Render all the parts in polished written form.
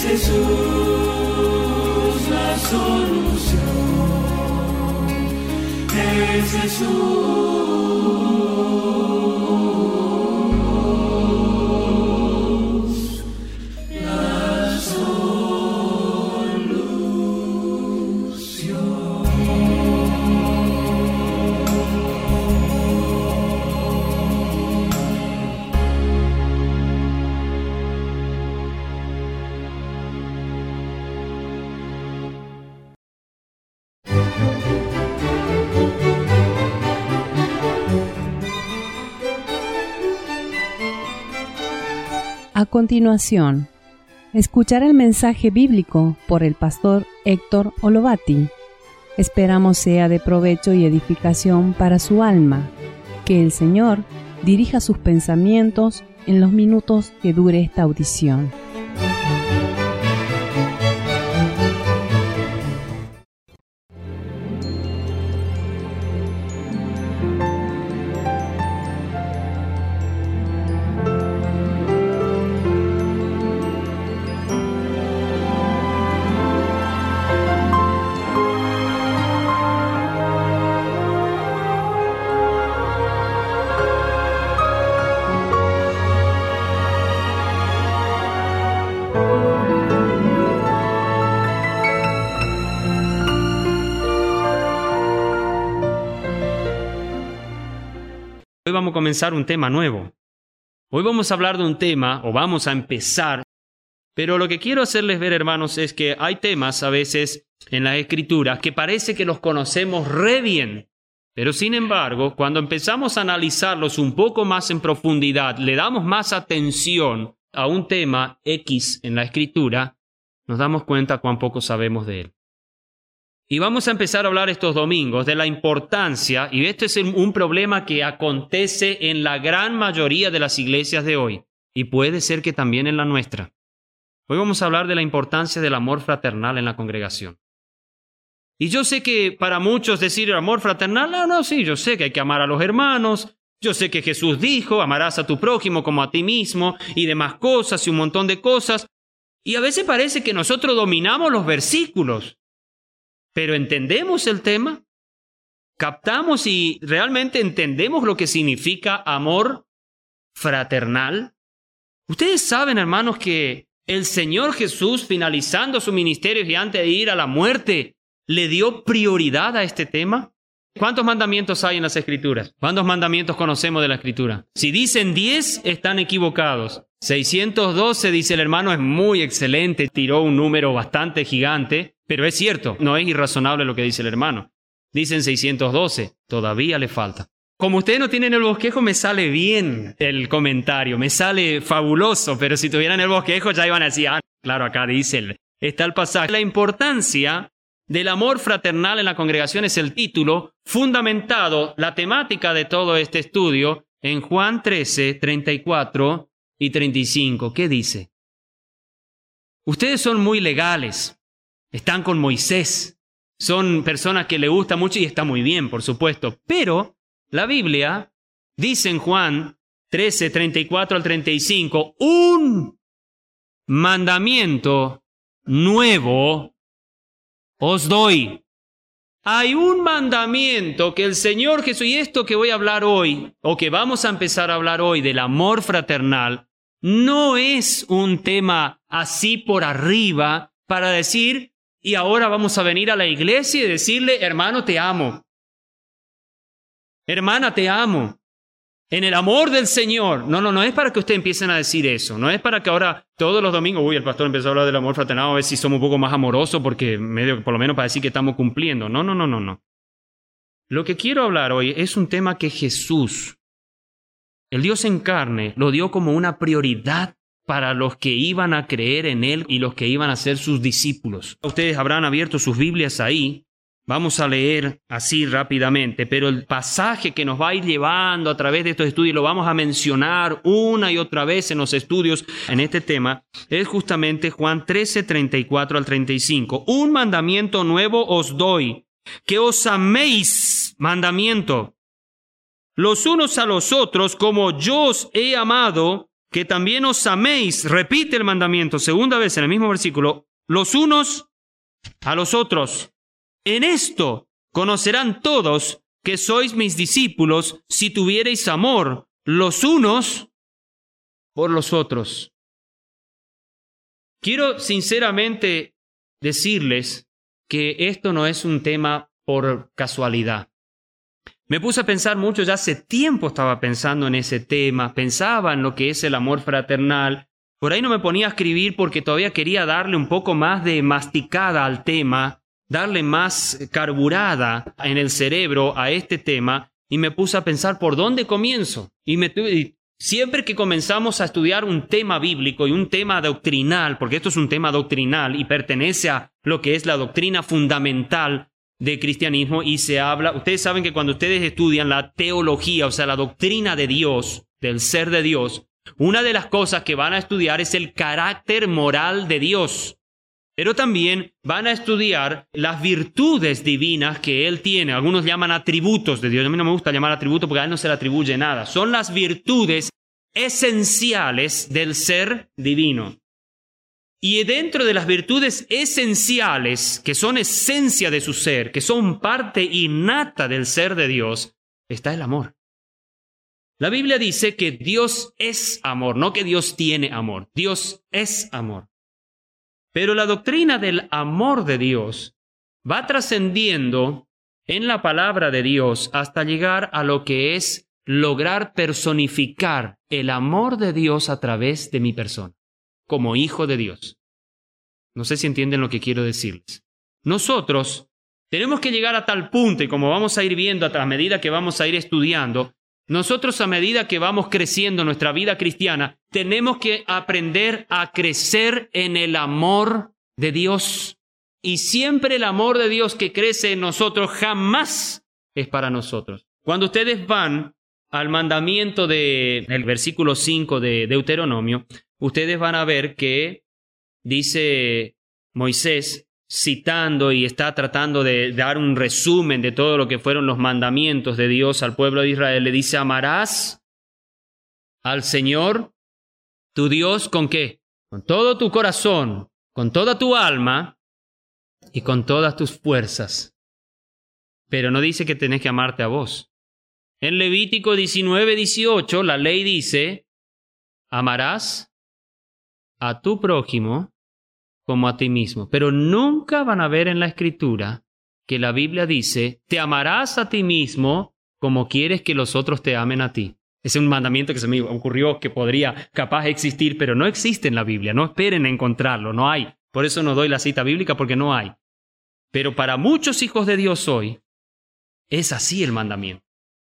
Jesús la solución, es Jesús la solución. A continuación, escuchar el mensaje bíblico por el pastor Héctor Olovati. Esperamos sea de provecho y edificación para su alma. Que el Señor dirija sus pensamientos en los minutos que dure esta audición. Hoy vamos a comenzar un tema nuevo. Hoy vamos a hablar de un tema, o vamos a empezar, pero lo que quiero hacerles ver, hermanos, es que hay temas a veces en las Escrituras que parece que los conocemos re bien, pero sin embargo, cuando empezamos a analizarlos un poco más en profundidad, le damos más atención a un tema X en la Escritura, nos damos cuenta cuán poco sabemos de él. Y vamos a empezar a hablar estos domingos de la importancia, y este es un problema que acontece en la gran mayoría de las iglesias de hoy, y puede ser que también en la nuestra. Hoy vamos a hablar de la importancia del amor fraternal en la congregación. Y yo sé que para muchos decir el amor fraternal, sí, yo sé que hay que amar a los hermanos, yo sé que Jesús dijo, amarás a tu prójimo como a ti mismo, y demás cosas, y un montón de cosas, y a veces parece que nosotros dominamos los versículos. Pero ¿entendemos el tema? ¿Captamos y realmente entendemos lo que significa amor fraternal? Ustedes saben, hermanos, que el Señor Jesús, finalizando su ministerio y antes de ir a la muerte, le dio prioridad a este tema. ¿Cuántos mandamientos hay en las Escrituras? ¿Cuántos mandamientos conocemos de la Escritura? Si dicen 10, están equivocados. 612, dice el hermano, es muy excelente, tiró un número bastante gigante, pero es cierto, no es irrazonable lo que dice el hermano. Dicen 612, todavía le falta. Como ustedes no tienen el bosquejo, me sale bien el comentario, me sale fabuloso, pero si tuvieran el bosquejo ya iban a decir, claro, acá dice, está el pasaje. La importancia del amor fraternal en la congregación es el título, fundamentado la temática de todo este estudio en Juan 13, 34 y 35. ¿Qué dice? Ustedes son muy legales, están con Moisés, son personas que le gusta mucho y está muy bien, por supuesto, pero la Biblia dice en Juan 13, 34 al 35, un mandamiento nuevo os doy. Hay un mandamiento que el Señor Jesús, y esto que voy a hablar hoy, o que vamos a empezar a hablar hoy del amor fraternal, no es un tema así por arriba para decir, y ahora vamos a venir a la iglesia y decirle, hermano, te amo. Hermana, te amo. En el amor del Señor. No es para que ustedes empiecen a decir eso. No es para que ahora todos los domingos, el pastor empezó a hablar del amor fraternal, a ver si somos un poco más amorosos porque por lo menos para decir que estamos cumpliendo. No. Lo que quiero hablar hoy es un tema que Jesús, el Dios en carne, lo dio como una prioridad para los que iban a creer en Él y los que iban a ser sus discípulos. Ustedes habrán abierto sus Biblias ahí. Vamos a leer así rápidamente, pero el pasaje que nos va a ir llevando a través de estos estudios, lo vamos a mencionar una y otra vez en los estudios en este tema, es justamente Juan 13, 34 al 35. Un mandamiento nuevo os doy, que os améis, mandamiento, los unos a los otros como yo os he amado, que también os améis, repite el mandamiento, segunda vez en el mismo versículo, los unos a los otros. En esto conocerán todos que sois mis discípulos si tuviereis amor los unos por los otros. Quiero sinceramente decirles que esto no es un tema por casualidad. Me puse a pensar mucho, ya hace tiempo estaba pensando en ese tema, pensaba en lo que es el amor fraternal. Por ahí no me ponía a escribir porque todavía quería darle un poco más de masticada al tema, darle más carburada en el cerebro a este tema, y me puse a pensar por dónde comienzo. Y siempre que comenzamos a estudiar un tema bíblico y un tema doctrinal, porque esto es un tema doctrinal y pertenece a lo que es la doctrina fundamental de cristianismo, y se habla, ustedes saben que cuando ustedes estudian la teología, o sea, la doctrina de Dios, del ser de Dios, una de las cosas que van a estudiar es el carácter moral de Dios, pero también van a estudiar las virtudes divinas que Él tiene. Algunos llaman atributos de Dios. A mí no me gusta llamar atributos porque a Él no se le atribuye nada. Son las virtudes esenciales del ser divino. Y dentro de las virtudes esenciales, que son esencia de su ser, que son parte innata del ser de Dios, está el amor. La Biblia dice que Dios es amor, no que Dios tiene amor. Dios es amor. Pero la doctrina del amor de Dios va trascendiendo en la palabra de Dios hasta llegar a lo que es lograr personificar el amor de Dios a través de mi persona, como hijo de Dios. No sé si entienden lo que quiero decirles. Nosotros tenemos que llegar a tal punto, y como vamos a ir viendo a medida que vamos a ir estudiando, nosotros a medida que vamos creciendo en nuestra vida cristiana, tenemos que aprender a crecer en el amor de Dios. Y siempre el amor de Dios que crece en nosotros jamás es para nosotros. Cuando ustedes van al mandamiento del versículo 5 de Deuteronomio, ustedes van a ver que dice Moisés, citando y está tratando de dar un resumen de todo lo que fueron los mandamientos de Dios al pueblo de Israel, le dice, amarás al Señor tu Dios ¿con qué? Con todo tu corazón, con toda tu alma y con todas tus fuerzas. Pero no dice que tenés que amarte a vos. En Levítico 19:18 la ley dice, amarás a tu prójimo como a ti mismo. Pero nunca van a ver en la Escritura que la Biblia dice, te amarás a ti mismo como quieres que los otros te amen a ti. Es un mandamiento que se me ocurrió que podría capaz existir, pero no existe en la Biblia. No esperen a encontrarlo, no hay. Por eso no doy la cita bíblica, porque no hay. Pero para muchos hijos de Dios hoy, es así el mandamiento.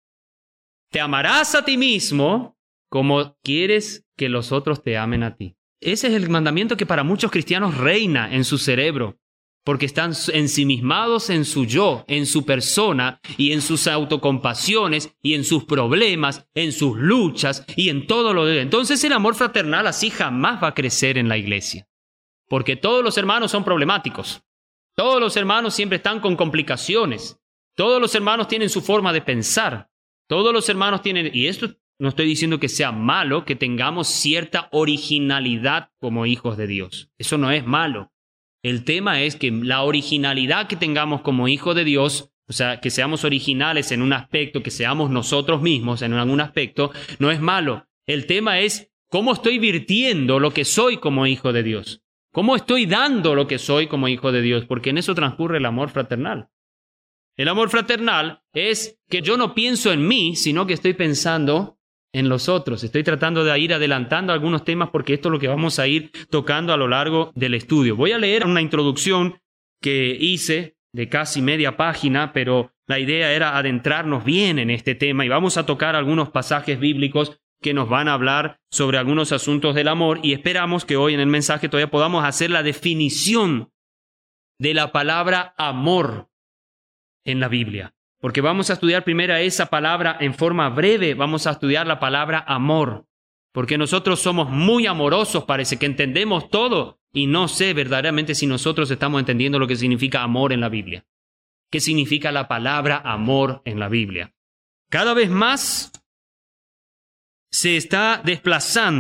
Te amarás a ti mismo como quieres que los otros te amen a ti. Ese es el mandamiento que para muchos cristianos reina en su cerebro, porque están ensimismados en su yo, en su persona y en sus autocompasiones y en sus problemas, en sus luchas y en todo lo de... Entonces el amor fraternal así jamás va a crecer en la iglesia, porque todos los hermanos son problemáticos. Todos los hermanos siempre están con complicaciones. Todos los hermanos tienen su forma de pensar. Todos los hermanos tienen... Y esto no estoy diciendo que sea malo que tengamos cierta originalidad como hijos de Dios. Eso no es malo. El tema es que la originalidad que tengamos como hijos de Dios, o sea, que seamos originales en un aspecto, que seamos nosotros mismos en algún aspecto, no es malo. El tema es cómo estoy virtiendo lo que soy como hijo de Dios. ¿Cómo estoy dando lo que soy como hijo de Dios? Porque en eso transcurre el amor fraternal. El amor fraternal es que yo no pienso en mí, sino que estoy pensando en los otros. Estoy tratando de ir adelantando algunos temas porque esto es lo que vamos a ir tocando a lo largo del estudio. Voy a leer una introducción que hice de casi media página, pero la idea era adentrarnos bien en este tema y vamos a tocar algunos pasajes bíblicos que nos van a hablar sobre algunos asuntos del amor y esperamos que hoy en el mensaje todavía podamos hacer la definición de la palabra amor en la Biblia. Porque vamos a estudiar primero esa palabra en forma breve, vamos a estudiar la palabra amor. Porque nosotros somos muy amorosos, parece que entendemos todo y no sé verdaderamente si nosotros estamos entendiendo lo que significa amor en la Biblia. ¿Qué significa la palabra amor en la Biblia? Cada vez más se está desplazando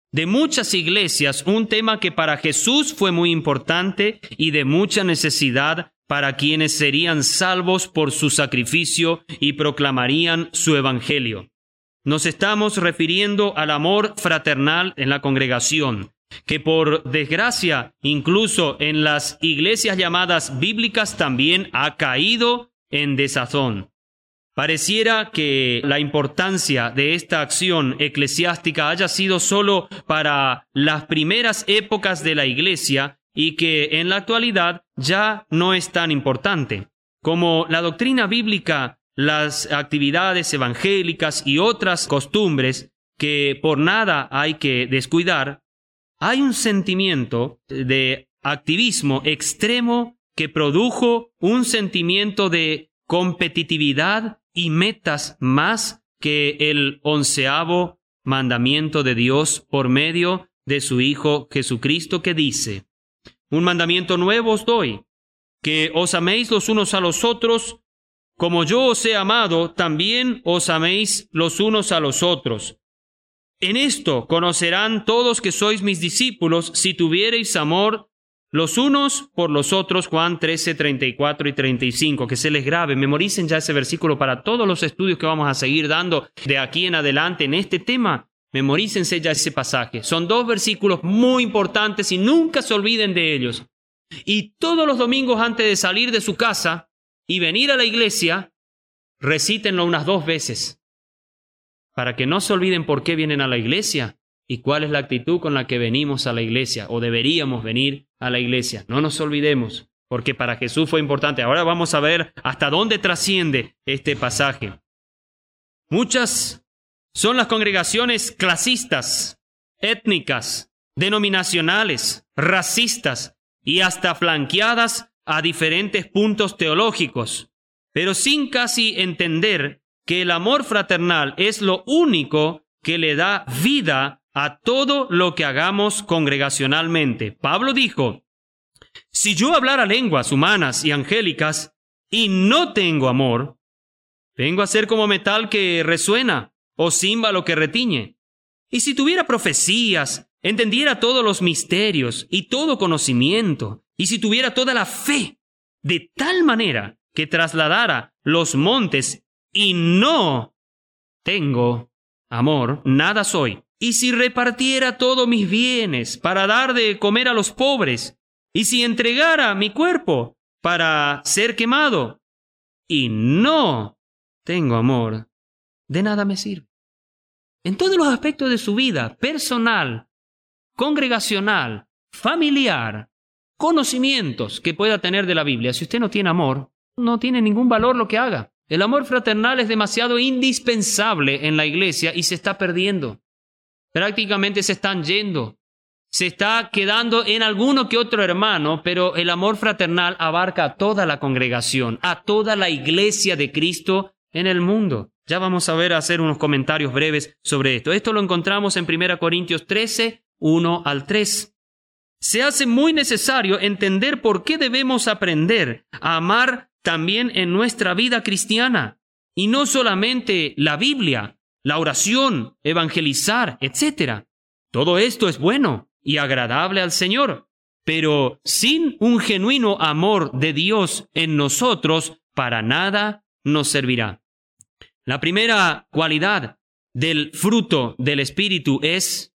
de muchas iglesias un tema que para Jesús fue muy importante y de mucha necesidad para quienes serían salvos por su sacrificio y proclamarían su evangelio. Nos estamos refiriendo al amor fraternal en la congregación, que por desgracia, incluso en las iglesias llamadas bíblicas, también ha caído en desazón. Pareciera que la importancia de esta acción eclesiástica haya sido solo para las primeras épocas de la iglesia y que en la actualidad ya no es tan importante. Como la doctrina bíblica, las actividades evangélicas y otras costumbres que por nada hay que descuidar, hay un sentimiento de activismo extremo que produjo un sentimiento de competitividad y metas más que el 11º mandamiento de Dios por medio de su Hijo Jesucristo, que dice: un mandamiento nuevo os doy, que os améis los unos a los otros, como yo os he amado, también os améis los unos a los otros. En esto conocerán todos que sois mis discípulos, si tuviereis amor los unos por los otros. Juan 13, 34 y 35. Que se les grabe, memoricen ya ese versículo para todos los estudios que vamos a seguir dando de aquí en adelante en este tema. Memorícense ya ese pasaje. Son 2 versículos muy importantes y nunca se olviden de ellos. Y todos los domingos antes de salir de su casa y venir a la iglesia, recítenlo unas 2 veces, para que no se olviden por qué vienen a la iglesia y cuál es la actitud con la que venimos a la iglesia o deberíamos venir a la iglesia. No nos olvidemos, porque para Jesús fue importante. Ahora vamos a ver hasta dónde trasciende este pasaje. Muchas son las congregaciones clasistas, étnicas, denominacionales, racistas y hasta flanqueadas a diferentes puntos teológicos, pero sin casi entender que el amor fraternal es lo único que le da vida a todo lo que hagamos congregacionalmente. Pablo dijo: si yo hablara lenguas humanas y angélicas y no tengo amor, vengo a ser como metal que resuena o címbalo que retiñe. Y si tuviera profecías, entendiera todos los misterios y todo conocimiento, y si tuviera toda la fe, de tal manera que trasladara los montes, y no tengo amor, nada soy. Y si repartiera todos mis bienes para dar de comer a los pobres, y si entregara mi cuerpo para ser quemado, y no tengo amor, de nada me sirve. En todos los aspectos de su vida, personal, congregacional, familiar, conocimientos que pueda tener de la Biblia, si usted no tiene amor, no tiene ningún valor lo que haga. El amor fraternal es demasiado indispensable en la iglesia y se está perdiendo. Prácticamente se están yendo. Se está quedando en alguno que otro hermano, pero el amor fraternal abarca a toda la congregación, a toda la iglesia de Cristo en el mundo. Ya vamos a ver, a hacer unos comentarios breves sobre esto. Esto lo encontramos en 1 Corintios 13, 1 al 3. Se hace muy necesario entender por qué debemos aprender a amar también en nuestra vida cristiana, y no solamente la Biblia, la oración, evangelizar, etc. Todo esto es bueno y agradable al Señor, pero sin un genuino amor de Dios en nosotros, para nada nos servirá. La primera cualidad del fruto del Espíritu es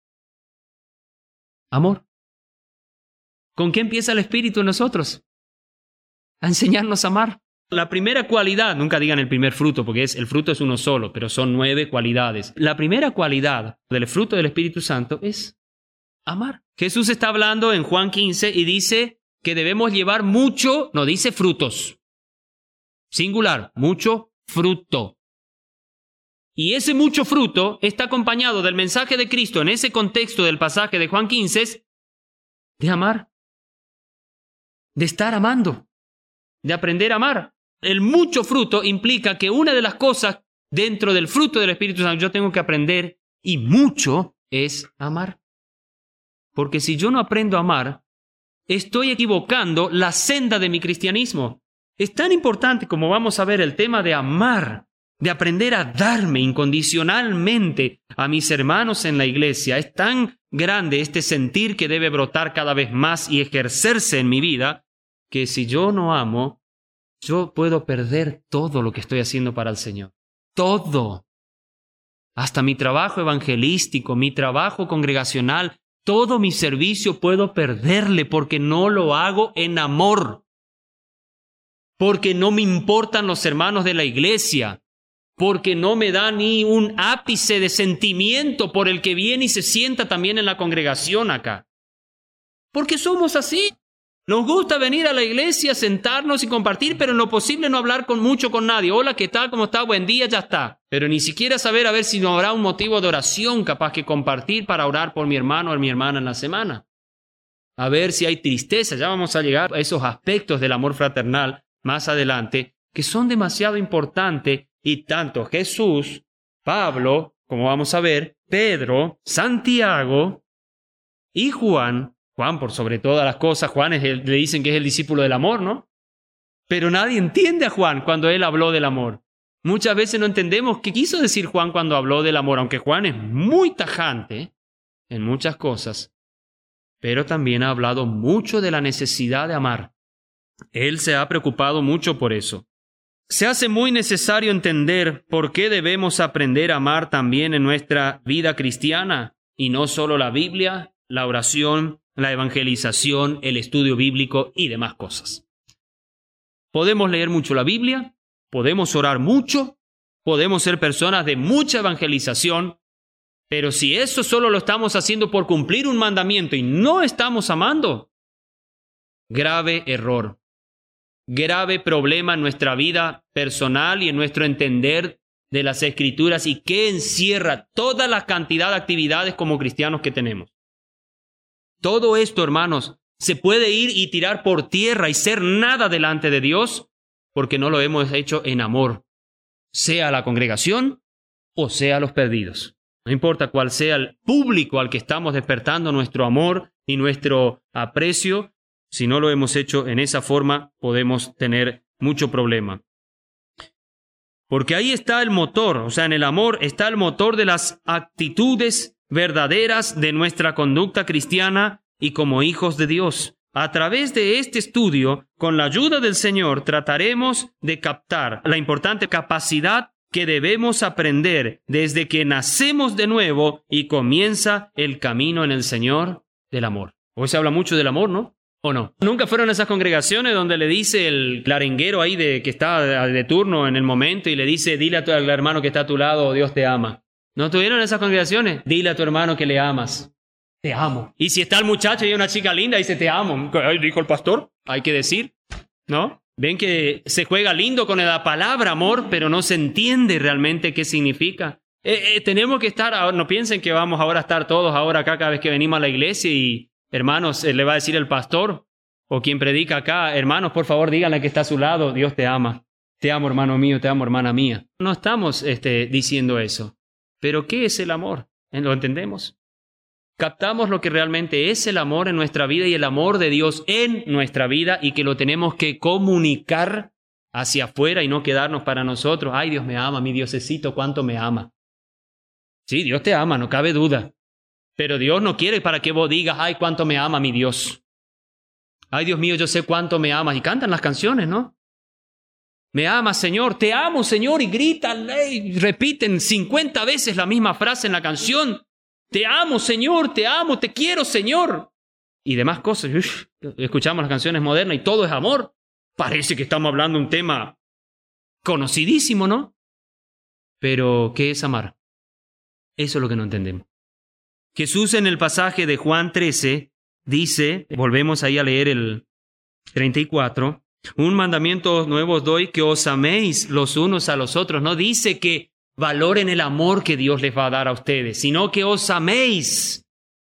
amor. ¿Con qué empieza el Espíritu en nosotros? A enseñarnos a amar. La primera cualidad, nunca digan el primer fruto, porque el fruto es uno solo, pero son 9 cualidades. La primera cualidad del fruto del Espíritu Santo es amar. Jesús está hablando en Juan 15 y dice que debemos llevar mucho, no dice frutos, singular, mucho fruto. Y ese mucho fruto está acompañado del mensaje de Cristo en ese contexto del pasaje de Juan 15, de amar, de estar amando, de aprender a amar. El mucho fruto implica que una de las cosas dentro del fruto del Espíritu Santo yo tengo que aprender, y mucho, es amar. Porque si yo no aprendo a amar, estoy equivocando la senda de mi cristianismo. Es tan importante, como vamos a ver, el tema de amar de aprender a darme incondicionalmente a mis hermanos en la iglesia. Es tan grande este sentir que debe brotar cada vez más y ejercerse en mi vida, que si yo no amo, yo puedo perder todo lo que estoy haciendo para el Señor. Todo. Hasta mi trabajo evangelístico, mi trabajo congregacional, todo mi servicio puedo perderle porque no lo hago en amor. Porque no me importan los hermanos de la iglesia. Porque no me da ni un ápice de sentimiento por el que viene y se sienta también en la congregación acá. Porque somos así. Nos gusta venir a la iglesia, sentarnos y compartir, pero en lo posible no hablar mucho con nadie. Hola, ¿qué tal? ¿Cómo está? Buen día, ya está. Pero ni siquiera saber a ver si no habrá un motivo de oración capaz que compartir para orar por mi hermano o mi hermana en la semana. A ver si hay tristeza. Ya vamos a llegar a esos aspectos del amor fraternal más adelante, que son demasiado importantes. Y tanto Jesús, Pablo, como vamos a ver, Pedro, Santiago y Juan por sobre todas las cosas, le dicen que es el discípulo del amor, ¿no? Pero nadie entiende a Juan cuando él habló del amor. Muchas veces no entendemos qué quiso decir Juan cuando habló del amor, aunque Juan es muy tajante en muchas cosas, pero también ha hablado mucho de la necesidad de amar. Él se ha preocupado mucho por eso. Se hace muy necesario entender por qué debemos aprender a amar también en nuestra vida cristiana, y no solo la Biblia, la oración, la evangelización, el estudio bíblico y demás cosas. Podemos leer mucho la Biblia, podemos orar mucho, podemos ser personas de mucha evangelización, pero si eso solo lo estamos haciendo por cumplir un mandamiento y no estamos amando, grave error. Grave problema en nuestra vida personal y en nuestro entender de las Escrituras y que encierra toda la cantidad de actividades como cristianos que tenemos. Todo esto, hermanos, se puede ir y tirar por tierra y ser nada delante de Dios porque no lo hemos hecho en amor, sea a la congregación o sea a los perdidos. No importa cuál sea el público al que estamos despertando nuestro amor y nuestro aprecio, si no lo hemos hecho en esa forma, podemos tener mucho problema. Porque ahí está el motor, o sea, en el amor está el motor de las actitudes verdaderas de nuestra conducta cristiana y como hijos de Dios. A través de este estudio, con la ayuda del Señor, trataremos de captar la importante capacidad que debemos aprender desde que nacemos de nuevo y comienza el camino en el Señor del amor. Hoy se habla mucho del amor, ¿no? ¿O no? ¿Nunca fueron a esas congregaciones donde le dice el claringuero ahí que está de turno en el momento y le dice, dile al hermano que está a tu lado, Dios te ama? ¿No tuvieron esas congregaciones? Dile a tu hermano que le amas. Te amo. Y si está el muchacho y hay una chica linda, dice, te amo. ¿Qué dijo el pastor? Hay que decir, ¿no? Ven que se juega lindo con la palabra amor, pero no se entiende realmente qué significa. Tenemos que estar, no piensen que vamos ahora a estar todos ahora acá cada vez que venimos a la iglesia y hermanos, le va a decir el pastor o quien predica acá, hermanos, por favor, díganle que está a su lado, Dios te ama. Te amo, hermano mío, te amo, hermana mía. No estamos diciendo eso. Pero ¿qué es el amor? ¿Lo entendemos? Captamos lo que realmente es el amor en nuestra vida y el amor de Dios en nuestra vida y que lo tenemos que comunicar hacia afuera y no quedarnos para nosotros. Ay, Dios me ama, mi Diosecito, cuánto me ama. Sí, Dios te ama, no cabe duda. Pero Dios no quiere para que vos digas, ay, cuánto me ama mi Dios. Ay, Dios mío, yo sé cuánto me amas. Y cantan las canciones, ¿no? Me amas, Señor, te amo, Señor. Y gritan, y repiten 50 veces la misma frase en la canción. Te amo, Señor, te amo, te quiero, Señor. Y demás cosas. Escuchamos las canciones modernas y todo es amor. Parece que estamos hablando de un tema conocidísimo, ¿no? Pero, ¿qué es amar? Eso es lo que no entendemos. Jesús en el pasaje de Juan 13 dice, volvemos ahí a leer el 34, un mandamiento nuevo os doy, que os améis los unos a los otros. No dice que valoren el amor que Dios les va a dar a ustedes, sino que os améis,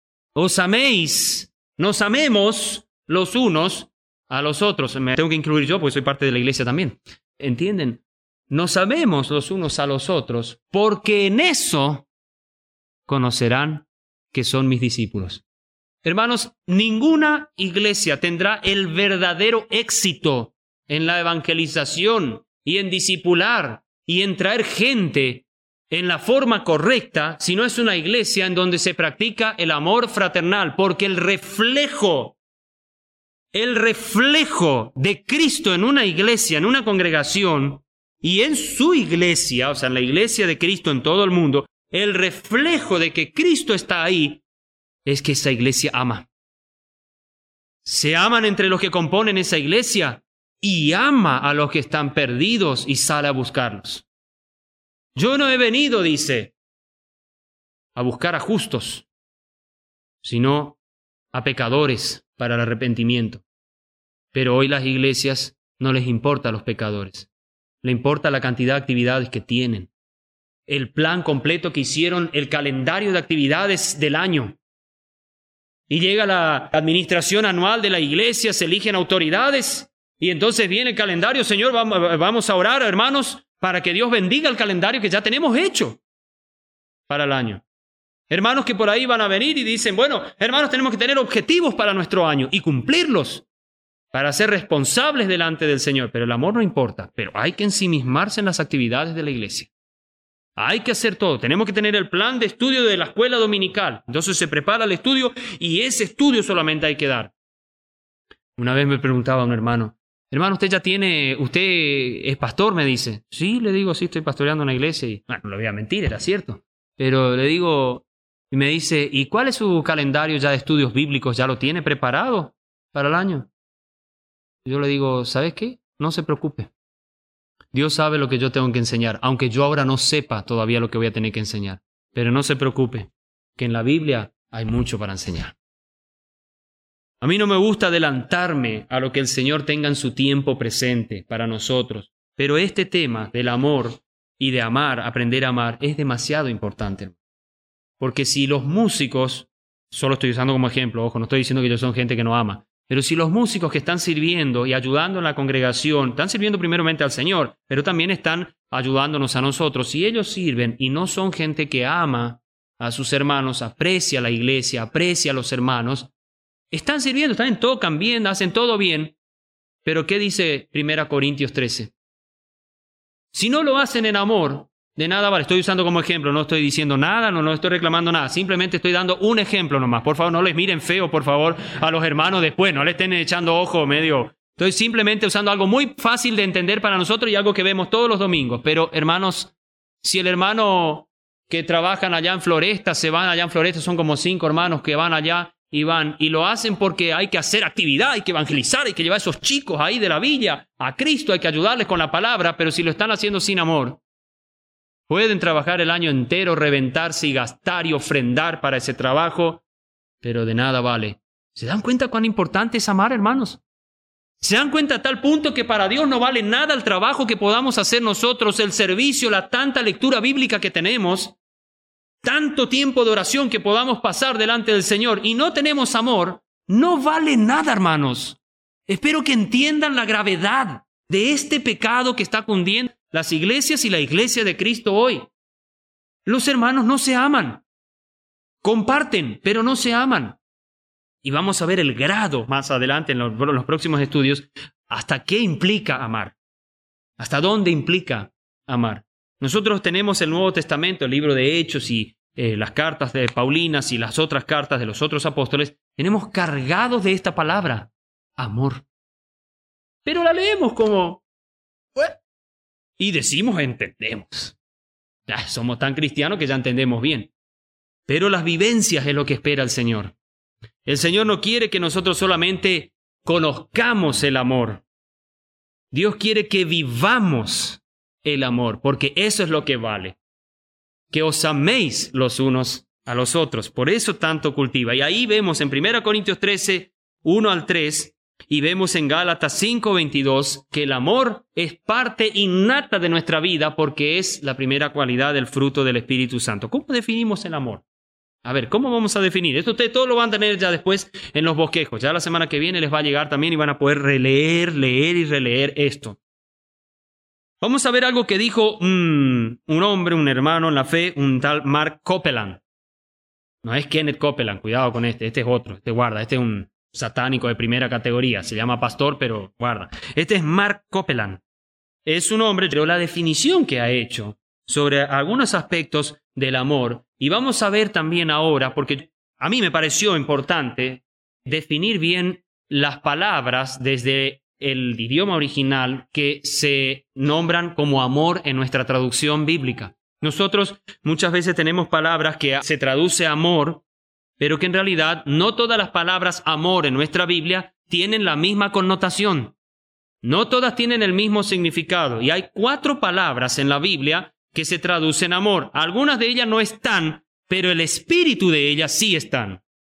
nos amemos los unos a los otros. Me tengo que incluir yo porque soy parte de la iglesia también. ¿Entienden? Nos amemos los unos a los otros porque en eso conocerán que son mis discípulos. Hermanos, ninguna iglesia tendrá el verdadero éxito en la evangelización y en discipular y en traer gente en la forma correcta, sino es una iglesia en donde se practica el amor fraternal, porque el reflejo de Cristo en una iglesia, en una congregación, y en su iglesia, o sea, en la iglesia de Cristo en todo el mundo, el reflejo de que Cristo está ahí es que esa iglesia ama. Se aman entre los que componen esa iglesia y ama a los que están perdidos y sale a buscarlos. Yo no he venido, dice, a buscar a justos, sino a pecadores para el arrepentimiento. Pero hoy las iglesias no les importa a los pecadores. Le importa la cantidad de actividades que tienen, el plan completo que hicieron, el calendario de actividades del año. Y llega la administración anual de la iglesia, se eligen autoridades, y entonces viene el calendario. Señor, vamos a orar, hermanos, para que Dios bendiga el calendario que ya tenemos hecho para el año. Hermanos que por ahí van a venir y dicen, bueno, hermanos, tenemos que tener objetivos para nuestro año y cumplirlos para ser responsables delante del Señor. Pero el amor no importa, pero hay que ensimismarse en las actividades de la iglesia. Hay que hacer todo. Tenemos que tener el plan de estudio de la escuela dominical. Entonces se prepara el estudio y ese estudio solamente hay que dar. Una vez me preguntaba un hermano, usted es pastor, me dice. Sí, le digo, sí, estoy pastoreando una iglesia. Y bueno, no le voy a mentir, era cierto. Pero le digo, y me dice, ¿y cuál es su calendario ya de estudios bíblicos? ¿Ya lo tiene preparado para el año? Yo le digo, ¿sabes qué? No se preocupe. Dios sabe lo que yo tengo que enseñar, aunque yo ahora no sepa todavía lo que voy a tener que enseñar. Pero no se preocupe, que en la Biblia hay mucho para enseñar. A mí no me gusta adelantarme a lo que el Señor tenga en su tiempo presente para nosotros, pero este tema del amor y de amar, aprender a amar, es demasiado importante. Porque si los músicos, solo estoy usando como ejemplo, ojo, no estoy diciendo que ellos son gente que no ama, pero si los músicos que están sirviendo y ayudando en la congregación, están sirviendo primeramente al Señor, pero también están ayudándonos a nosotros, si ellos sirven y no son gente que ama a sus hermanos, aprecia la iglesia, aprecia a los hermanos, están sirviendo, están en todo, bien, hacen todo bien, pero ¿qué dice 1 Corintios 13? Si no lo hacen en amor, de nada vale. Estoy usando como ejemplo, no estoy diciendo nada, no estoy reclamando nada, simplemente estoy dando un ejemplo nomás. Por favor, no les miren feo, por favor, a los hermanos después, no le estén echando ojo medio. Estoy simplemente usando algo muy fácil de entender para nosotros y algo que vemos todos los domingos. Pero, hermanos, si el hermano que trabajan allá en Floresta, se van allá en Floresta, son como 5 hermanos que van allá y lo hacen porque hay que hacer actividad, hay que evangelizar, hay que llevar a esos chicos ahí de la villa a Cristo, hay que ayudarles con la palabra, pero si lo están haciendo sin amor, pueden trabajar el año entero, reventarse y gastar y ofrendar para ese trabajo, pero de nada vale. ¿Se dan cuenta cuán importante es amar, hermanos? ¿Se dan cuenta a tal punto que para Dios no vale nada el trabajo que podamos hacer nosotros, el servicio, la tanta lectura bíblica que tenemos, tanto tiempo de oración que podamos pasar delante del Señor y no tenemos amor? No vale nada, hermanos. Espero que entiendan la gravedad de este pecado que está cundiendo las iglesias y la iglesia de Cristo hoy. Los hermanos no se aman. Comparten, pero no se aman. Y vamos a ver el grado más adelante en los próximos estudios, hasta qué implica amar. Hasta dónde implica amar. Nosotros tenemos el Nuevo Testamento, el libro de Hechos y las cartas de Paulinas y las otras cartas de los otros apóstoles. Tenemos cargados de esta palabra, amor. Pero la leemos como... y decimos entendemos. Somos tan cristianos que ya entendemos bien. Pero las vivencias es lo que espera el Señor. El Señor no quiere que nosotros solamente conozcamos el amor. Dios quiere que vivamos el amor, porque eso es lo que vale. Que os améis los unos a los otros. Por eso tanto cultiva. Y ahí vemos en 1 Corintios 13, 1 al 3, y vemos en Gálatas 5:22 que el amor es parte innata de nuestra vida porque es la primera cualidad del fruto del Espíritu Santo. ¿Cómo definimos el amor? A ver, ¿cómo vamos a definir? Esto ustedes todos lo van a tener ya después en los bosquejos. Ya la semana que viene les va a llegar también y van a poder leer y releer esto. Vamos a ver algo que dijo un hombre, un hermano en la fe, un tal Mark Copeland. No es Kenneth Copeland, cuidado con este es otro, guarda, este es un satánico de primera categoría, se llama pastor, pero guarda. Este es Mark Copeland. es un hombre, pero la definición que ha hecho sobre algunos aspectos del amor, y vamos a ver también ahora, porque a mí me pareció importante definir bien las palabras desde el idioma original que se nombran como amor en nuestra traducción bíblica. Nosotros muchas veces tenemos palabras que se traduce amor, pero que en realidad no todas las palabras amor en nuestra Biblia tienen la misma connotación. No todas tienen el mismo significado. Y hay 4 palabras en la Biblia que se traducen amor. Algunas de ellas no están, pero el espíritu de ellas sí están.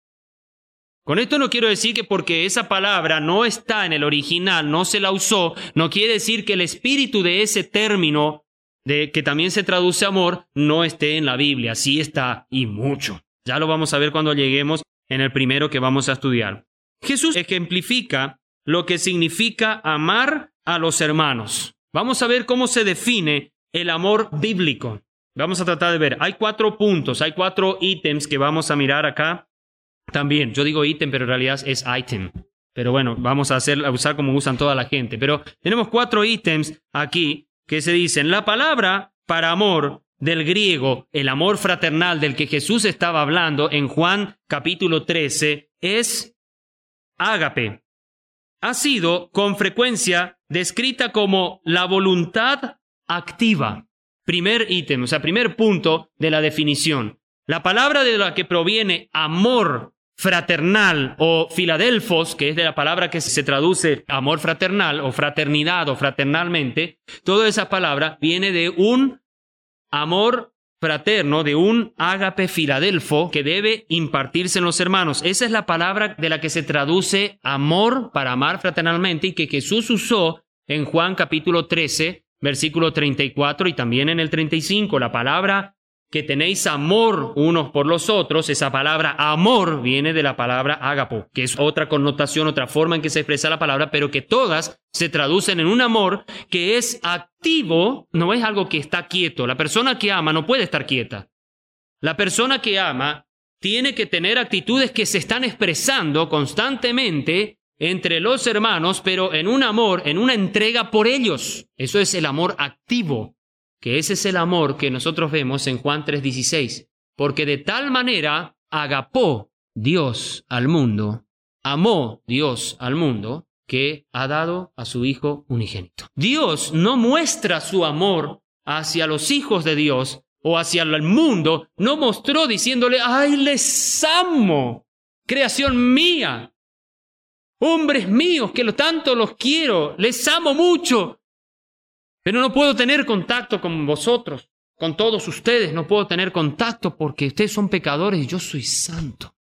Con esto no quiero decir que porque esa palabra no está en el original, no se la usó, no quiere decir que el espíritu de ese término, de que también se traduce amor, no esté en la Biblia. Sí está, y mucho. Ya lo vamos a ver cuando lleguemos en el primero que vamos a estudiar. Jesús ejemplifica lo que significa amar a los hermanos. Vamos a ver cómo se define el amor bíblico. Vamos a tratar de ver. Hay 4 puntos, hay 4 ítems que vamos a mirar acá. También, yo digo ítem, pero en realidad es item. Pero bueno, vamos a usar como usan toda la gente. Pero tenemos 4 ítems aquí que se dicen. La palabra para amor del griego, el amor fraternal del que Jesús estaba hablando en Juan capítulo 13, es ágape. Ha sido con frecuencia descrita como la voluntad activa. Primer ítem, o sea, primer punto de la definición. La palabra de la que proviene amor fraternal o filadelfos, que es de la palabra que se traduce amor fraternal o fraternidad o fraternalmente, toda esa palabra viene de un amor fraterno, de un ágape filadelfo que debe impartirse en los hermanos. Esa es la palabra de la que se traduce amor para amar fraternalmente y que Jesús usó en Juan capítulo 13, versículo 34 y también en el 35. La palabra que tenéis amor unos por los otros, esa palabra amor viene de la palabra ágapo, que es otra connotación, otra forma en que se expresa la palabra, pero que todas se traducen en un amor que es activo, no es algo que está quieto. La persona que ama no puede estar quieta. La persona que ama tiene que tener actitudes que se están expresando constantemente entre los hermanos, pero en un amor, en una entrega por ellos. Eso es el amor activo. Que ese es el amor que nosotros vemos en Juan 3:16. Porque de tal manera agapó Dios al mundo, amó Dios al mundo, que ha dado a su Hijo unigénito. Dios no muestra su amor hacia los hijos de Dios o hacia el mundo, no mostró diciéndole, ¡ay, les amo! Creación mía, hombres míos que tanto los quiero, les amo mucho. Pero no puedo tener contacto con vosotros, con todos ustedes. No puedo tener contacto porque ustedes son pecadores y yo soy santo.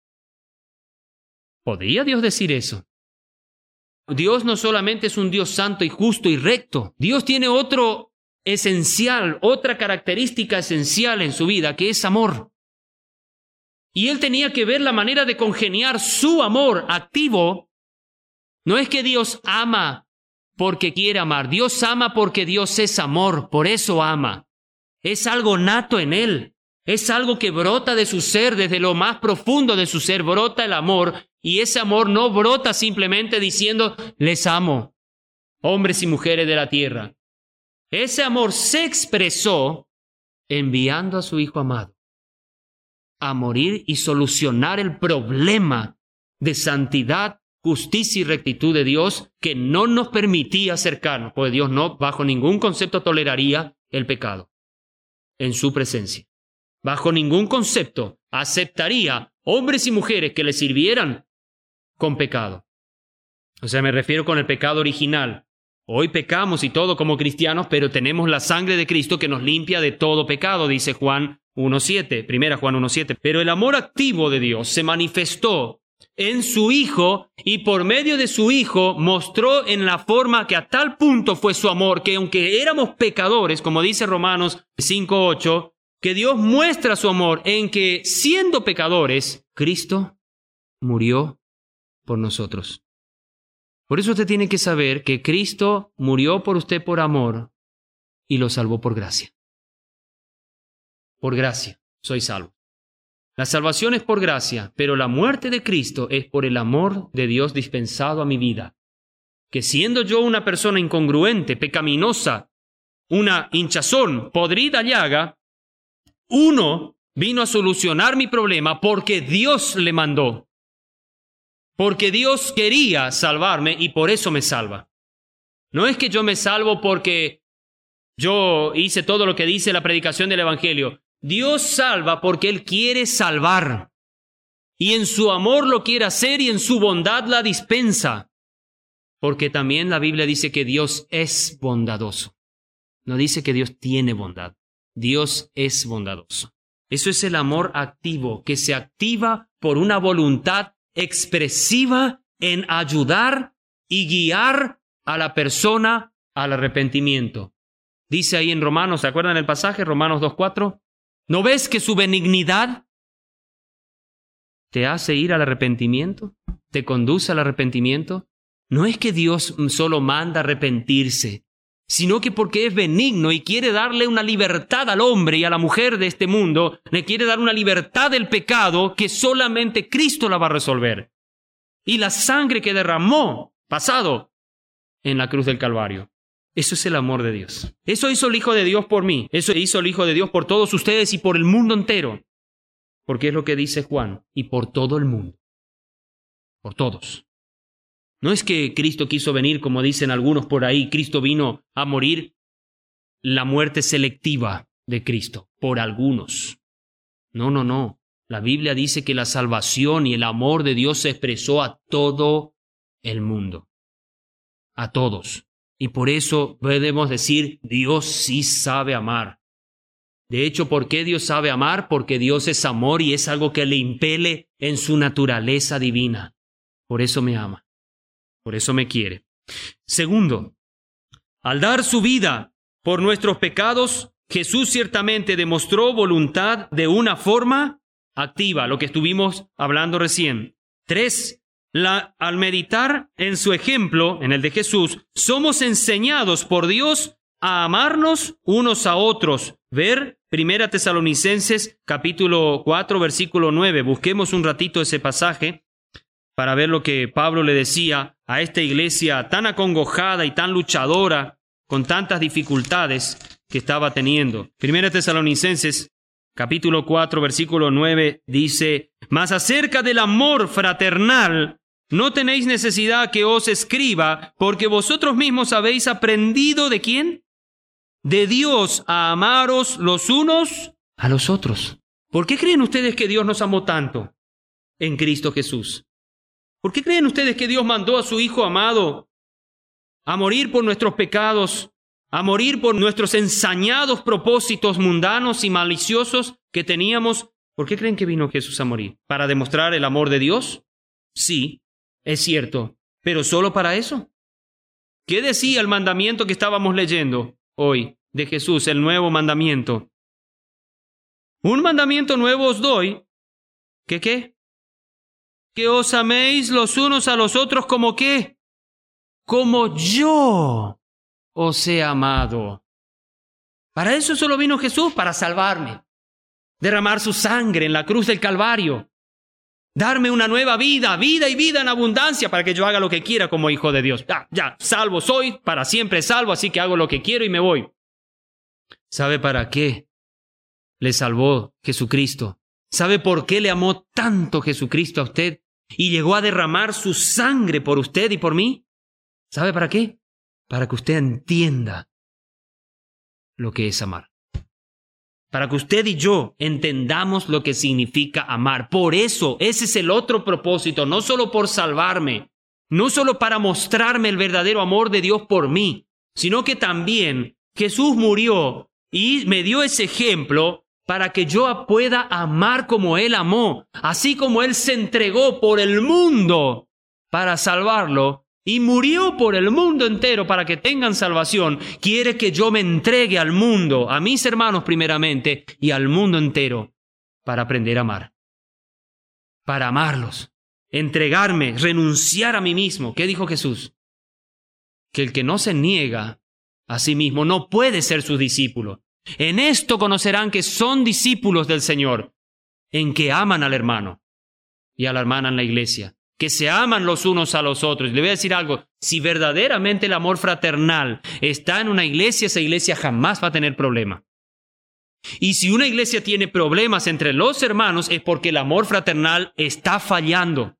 ¿Podría Dios decir eso? Dios no solamente es un Dios santo y justo y recto. Dios tiene otro esencial, otra característica esencial en su vida, que es amor. Y Él tenía que ver la manera de congeniar su amor activo. No es que Dios ama porque quiere amar. Dios ama porque Dios es amor, por eso ama. Es algo nato en Él. Es algo que brota de su ser, desde lo más profundo de su ser, brota el amor. Y ese amor no brota simplemente diciendo, les amo, hombres y mujeres de la tierra. Ese amor se expresó enviando a su Hijo amado a morir y solucionar el problema de santidad, justicia y rectitud de Dios que no nos permitía acercarnos, porque Dios no, bajo ningún concepto, toleraría el pecado en su presencia. Bajo ningún concepto aceptaría hombres y mujeres que le sirvieran con pecado. O sea, me refiero con el pecado original. Hoy pecamos y todo como cristianos, pero tenemos la sangre de Cristo que nos limpia de todo pecado, dice Juan 1:7, 1 Juan 1:7. Pero el amor activo de Dios se manifestó en su Hijo y por medio de su Hijo mostró en la forma que a tal punto fue su amor que aunque éramos pecadores, como dice Romanos 5:8, que Dios muestra su amor en que siendo pecadores, Cristo murió por nosotros. Por eso usted tiene que saber que Cristo murió por usted por amor y lo salvó por gracia. Por gracia soy salvo. La salvación es por gracia, pero la muerte de Cristo es por el amor de Dios dispensado a mi vida. que siendo yo una persona incongruente, pecaminosa, una hinchazón, podrida llaga, uno vino a solucionar mi problema porque Dios le mandó. Porque Dios quería salvarme y por eso me salva. No es que yo me salvo porque yo hice todo lo que dice la predicación del Evangelio. Dios salva porque Él quiere salvar. Y en su amor lo quiere hacer y en su bondad la dispensa. Porque también la Biblia dice que Dios es bondadoso. No dice que Dios tiene bondad. Dios es bondadoso. Eso es el amor activo, que se activa por una voluntad expresiva en ayudar y guiar a la persona al arrepentimiento. Dice ahí en Romanos, ¿se acuerdan el pasaje? Romanos 2:4. ¿No ves que su benignidad te hace ir al arrepentimiento? ¿Te conduce al arrepentimiento? No es que Dios solo manda arrepentirse, sino que porque es benigno y quiere darle una libertad al hombre y a la mujer de este mundo, le quiere dar una libertad del pecado que solamente Cristo la va a resolver. Y la sangre que derramó, pasado, en la cruz del Calvario. Eso es el amor de Dios. Eso hizo el Hijo de Dios por mí. Eso hizo el Hijo de Dios por todos ustedes y por el mundo entero. Porque es lo que dice Juan, y por todo el mundo. Por todos. No es que Cristo quiso venir, como dicen algunos por ahí, Cristo vino a morir la muerte selectiva de Cristo, por algunos. No. La Biblia dice que la salvación y el amor de Dios se expresó a todo el mundo. A todos. Y por eso podemos decir, Dios sí sabe amar. De hecho, ¿por qué Dios sabe amar? Porque Dios es amor y es algo que le impele en su naturaleza divina. Por eso me ama. Por eso me quiere. Segundo, al dar su vida por nuestros pecados, Jesús ciertamente demostró voluntad de una forma activa, lo que estuvimos hablando recién. 3. Al meditar en su ejemplo, en el de Jesús, somos enseñados por Dios a amarnos unos a otros. Ver 1 Tesalonicenses capítulo 4, versículo 9. Busquemos un ratito ese pasaje para ver lo que Pablo le decía a esta iglesia tan acongojada y tan luchadora, con tantas dificultades que estaba teniendo. 1 Tesalonicenses capítulo 4, versículo 9 dice, mas acerca del amor fraternal, no tenéis necesidad que os escriba, porque vosotros mismos habéis aprendido ¿de quién? De Dios a amaros los unos a los otros. ¿Por qué creen ustedes que Dios nos amó tanto en Cristo Jesús? ¿Por qué creen ustedes que Dios mandó a su Hijo amado a morir por nuestros pecados, a morir por nuestros ensañados propósitos mundanos y maliciosos que teníamos? ¿Por qué creen que vino Jesús a morir? ¿Para demostrar el amor de Dios? Sí, es cierto, pero ¿solo para eso? ¿Qué decía el mandamiento que estábamos leyendo hoy de Jesús, el nuevo mandamiento? Un mandamiento nuevo os doy. ¿Qué? Que os améis los unos a los otros como ¿qué? Como yo os he amado. Para eso solo vino Jesús, para salvarme. Derramar su sangre en la cruz del Calvario. Darme una nueva vida y vida en abundancia para que yo haga lo que quiera como hijo de Dios. Ya, salvo soy, para siempre salvo, así que hago lo que quiero y me voy. ¿Sabe para qué le salvó Jesucristo? ¿Sabe por qué le amó tanto Jesucristo a usted y llegó a derramar su sangre por usted y por mí? ¿Sabe para qué? Para que usted entienda lo que es amar. Para que usted y yo entendamos lo que significa amar. Por eso, ese es el otro propósito, no solo por salvarme, no solo para mostrarme el verdadero amor de Dios por mí, sino que también Jesús murió y me dio ese ejemplo para que yo pueda amar como Él amó, así como Él se entregó por el mundo para salvarlo y murió por el mundo entero para que tengan salvación. Quiere que yo me entregue al mundo, a mis hermanos primeramente y al mundo entero para aprender a amar, para amarlos, entregarme, renunciar a mí mismo. ¿Qué dijo Jesús? Que el que no se niega a sí mismo no puede ser su discípulo. En esto conocerán que son discípulos del Señor, en que aman al hermano y a la hermana en la iglesia. que se aman los unos a los otros. Le voy a decir algo, si verdaderamente el amor fraternal está en una iglesia, esa iglesia jamás va a tener problema. Y si una iglesia tiene problemas entre los hermanos, es porque el amor fraternal está fallando.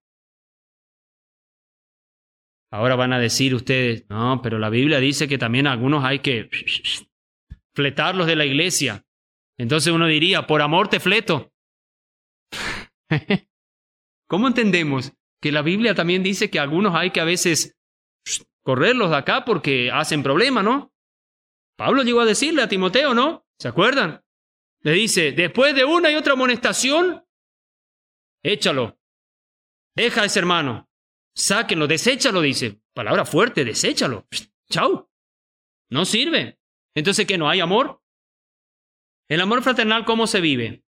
Ahora van a decir ustedes, no, pero la Biblia dice que también a algunos hay que fletarlos de la iglesia. Entonces uno diría, por amor te fleto. ¿Cómo entendemos que la Biblia también dice que a algunos hay que a veces correrlos de acá porque hacen problema, ¿no? Pablo llegó a decirle a Timoteo, ¿no? ¿Se acuerdan? Le dice, después de una y otra amonestación, échalo. Deja a ese hermano. Sáquenlo, deséchalo, dice. Palabra fuerte, deséchalo. Chau. No sirve. Entonces, ¿qué? ¿No hay amor? El amor fraternal, ¿cómo se vive?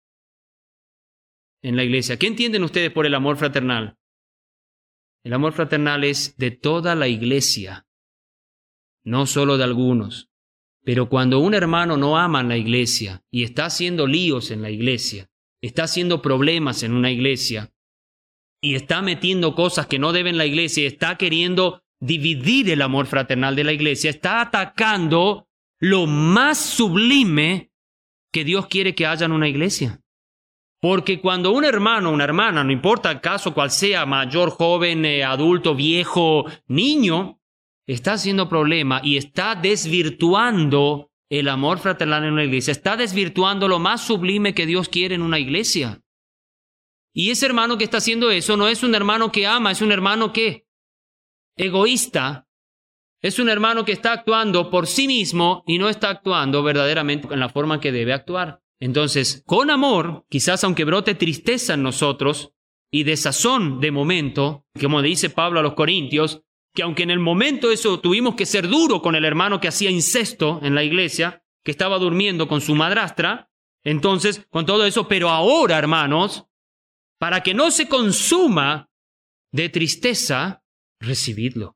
En la iglesia. ¿Qué entienden ustedes por el amor fraternal? El amor fraternal es de toda la iglesia, no solo de algunos. Pero cuando un hermano no ama en la iglesia y está haciendo líos en la iglesia, está haciendo problemas en una iglesia y está metiendo cosas que no deben la iglesia y está queriendo dividir el amor fraternal de la iglesia, está atacando lo más sublime que Dios quiere que haya en una iglesia. Porque cuando un hermano o una hermana, no importa el caso cual sea, mayor, joven, adulto, viejo, niño, está haciendo problema y está desvirtuando el amor fraternal en una iglesia, está desvirtuando lo más sublime que Dios quiere en una iglesia. Y ese hermano que está haciendo eso no es un hermano que ama, es un hermano que egoísta, es un hermano que está actuando por sí mismo y no está actuando verdaderamente en la forma que debe actuar. Entonces, con amor, quizás aunque brote tristeza en nosotros y desazón de momento, como dice Pablo a los Corintios, que aunque en el momento eso tuvimos que ser duro con el hermano que hacía incesto en la iglesia, que estaba durmiendo con su madrastra, entonces, con todo eso, pero ahora, hermanos, para que no se consuma de tristeza, recibidlo.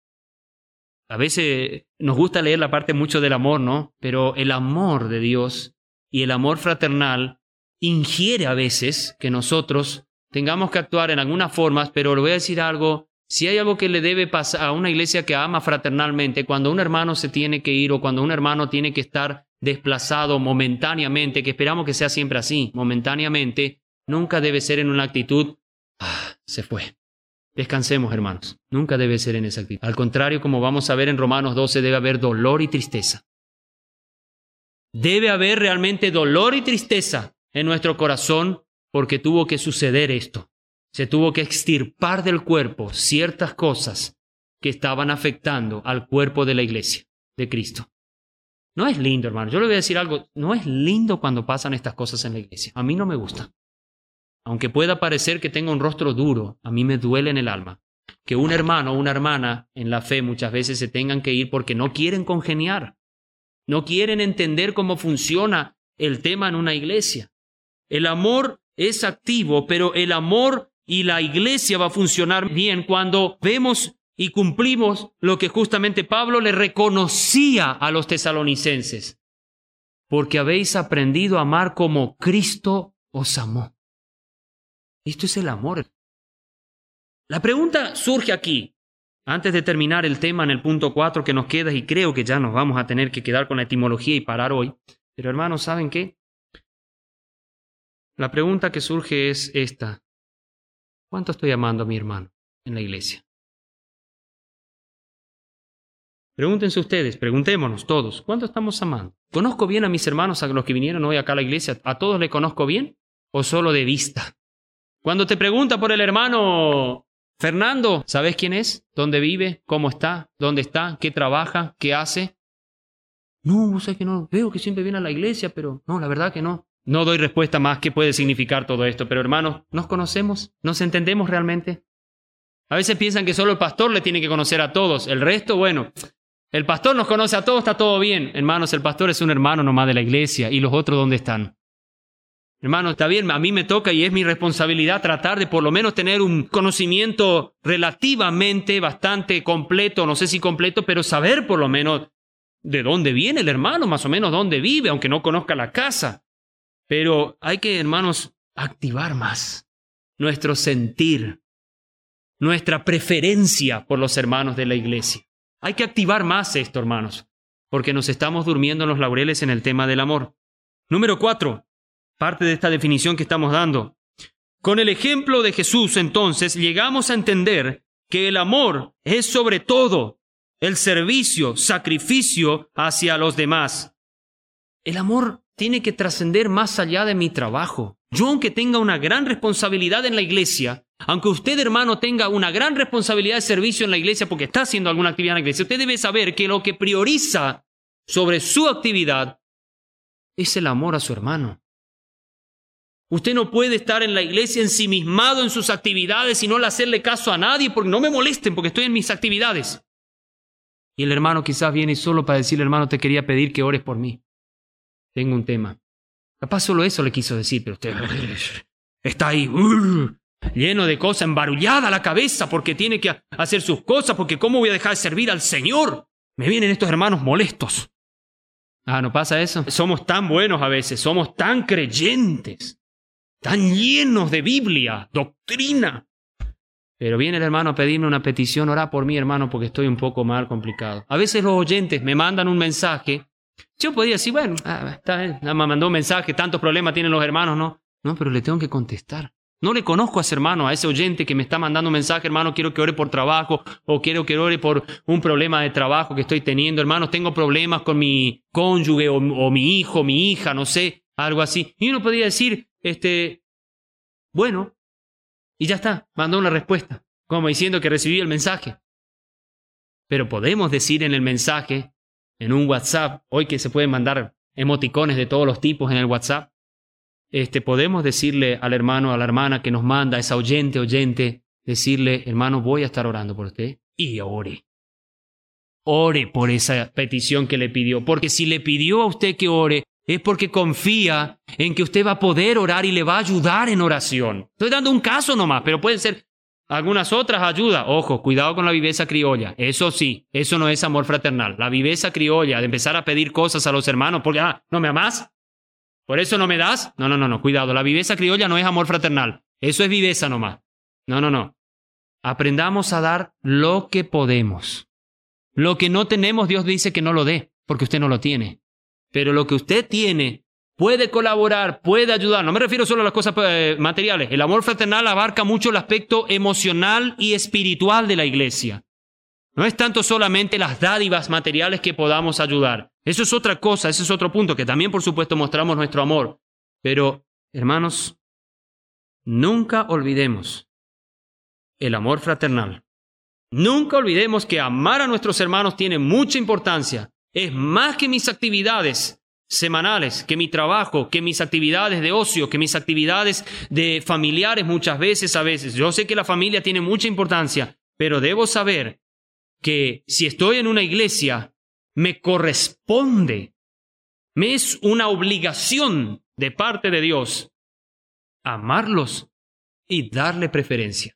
A veces nos gusta leer la parte mucho del amor, ¿no? Pero el amor de Dios y el amor fraternal ingiere a veces que nosotros tengamos que actuar en algunas formas, pero le voy a decir algo, si hay algo que le debe pasar a una iglesia que ama fraternalmente, cuando un hermano se tiene que ir o cuando un hermano tiene que estar desplazado momentáneamente, que esperamos que sea siempre así, momentáneamente, nunca debe ser en una actitud, se fue. Descansemos, hermanos. Nunca debe ser en esa actitud. Al contrario, como vamos a ver en Romanos 12, debe haber dolor y tristeza. Debe haber realmente dolor y tristeza en nuestro corazón porque tuvo que suceder esto. Se tuvo que extirpar del cuerpo ciertas cosas que estaban afectando al cuerpo de la iglesia de Cristo. No es lindo, hermano. Yo le voy a decir algo. No es lindo cuando pasan estas cosas en la iglesia. A mí no me gusta. Aunque pueda parecer que tenga un rostro duro, a mí me duele en el alma que un hermano o una hermana en la fe muchas veces se tengan que ir porque no quieren congeniar. No quieren entender cómo funciona el tema en una iglesia. El amor es activo, pero el amor y la iglesia va a funcionar bien cuando vemos y cumplimos lo que justamente Pablo le reconocía a los tesalonicenses. Porque habéis aprendido a amar como Cristo os amó. Esto es el amor. La pregunta surge aquí, antes de terminar el tema en el punto 4 que nos queda, y creo que ya nos vamos a tener que quedar con la etimología y parar hoy. Pero hermanos, ¿saben qué? La pregunta que surge es esta. ¿Cuánto estoy amando a mi hermano en la iglesia? Pregúntense ustedes, preguntémonos todos, ¿cuánto estamos amando? ¿Conozco bien a mis hermanos, a los que vinieron hoy acá a la iglesia? ¿A todos les conozco bien o solo de vista? Cuando te pregunta por el hermano Fernando, ¿sabes quién es? ¿Dónde vive? ¿Cómo está? ¿Dónde está? ¿Qué trabaja? ¿Qué hace? No, sé que no. Veo que siempre viene a la iglesia, pero no, la verdad que no. No doy respuesta más qué puede significar todo esto, pero hermanos, ¿nos conocemos? ¿Nos entendemos realmente? A veces piensan que solo el pastor le tiene que conocer a todos. El resto, bueno, el pastor nos conoce a todos, está todo bien. Hermanos, el pastor es un hermano nomás de la iglesia. ¿Y los otros dónde están? Hermano, está bien, a mí me toca y es mi responsabilidad tratar de por lo menos tener un conocimiento relativamente bastante completo, no sé si completo, pero saber por lo menos de dónde viene el hermano, más o menos dónde vive, aunque no conozca la casa. Pero hay que, hermanos, activar más nuestro sentir nuestra preferencia por los hermanos de la iglesia. Hay que activar más esto, hermanos, porque nos estamos durmiendo en los laureles en el tema del amor. Número 4, parte de esta definición que estamos dando. Con el ejemplo de Jesús, entonces, llegamos a entender que el amor es sobre todo el servicio, sacrificio hacia los demás. El amor tiene que trascender más allá de mi trabajo. Yo, aunque tenga una gran responsabilidad en la iglesia, aunque usted, hermano, tenga una gran responsabilidad de servicio en la iglesia porque está haciendo alguna actividad en la iglesia, usted debe saber que lo que prioriza sobre su actividad es el amor a su hermano. Usted no puede estar en la iglesia ensimismado en sus actividades y no hacerle caso a nadie porque no me molesten porque estoy en mis actividades. Y el hermano quizás viene solo para decirle, hermano, te quería pedir que ores por mí. Tengo un tema. Capaz solo eso le quiso decir, pero usted está ahí lleno de cosas, embarullada la cabeza porque tiene que hacer sus cosas, porque ¿cómo voy a dejar de servir al Señor? Me vienen estos hermanos molestos. ¿No pasa eso? Somos tan buenos a veces, somos tan creyentes, tan llenos de Biblia, doctrina. Pero viene el hermano a pedirme una petición, orá por mí, hermano, porque estoy un poco mal, complicado. A veces los oyentes me mandan un mensaje. Yo podía decir, bueno, está bien, me mandó un mensaje, tantos problemas tienen los hermanos, ¿no? No, pero le tengo que contestar. No le conozco a ese hermano, a ese oyente que me está mandando un mensaje, hermano, quiero que ore por trabajo, o quiero que ore por un problema de trabajo que estoy teniendo. Hermanos, tengo problemas con mi cónyuge, o mi hijo, mi hija, no sé, algo así. Y uno podría decir, bueno, y ya está, mandó una respuesta, como diciendo que recibí el mensaje. Pero podemos decir en el mensaje, en un WhatsApp, hoy que se pueden mandar emoticones de todos los tipos en el WhatsApp, podemos decirle al hermano, a la hermana que nos manda, esa oyente, decirle, hermano, voy a estar orando por usted, y ore. Ore por esa petición que le pidió, porque si le pidió a usted que ore, es porque confía en que usted va a poder orar y le va a ayudar en oración. Estoy dando un caso nomás, pero pueden ser algunas otras ayudas. Ojo, cuidado con la viveza criolla. Eso sí, eso no es amor fraternal. La viveza criolla de empezar a pedir cosas a los hermanos porque, ¿no me amás? ¿Por eso no me das? No, cuidado. La viveza criolla no es amor fraternal. Eso es viveza nomás. No. Aprendamos a dar lo que podemos. Lo que no tenemos, Dios dice que no lo dé, porque usted no lo tiene. Pero lo que usted tiene puede colaborar, puede ayudar. No me refiero solo a las cosas materiales. El amor fraternal abarca mucho el aspecto emocional y espiritual de la iglesia. No es tanto solamente las dádivas materiales que podamos ayudar. Eso es otra cosa, ese es otro punto, que también, por supuesto, mostramos nuestro amor. Pero, hermanos, nunca olvidemos el amor fraternal. Nunca olvidemos que amar a nuestros hermanos tiene mucha importancia. Es más que mis actividades semanales, que mi trabajo, que mis actividades de ocio, que mis actividades de familiares muchas veces, a veces. Yo sé que la familia tiene mucha importancia, pero debo saber que si estoy en una iglesia, me corresponde, me es una obligación de parte de Dios amarlos y darle preferencia.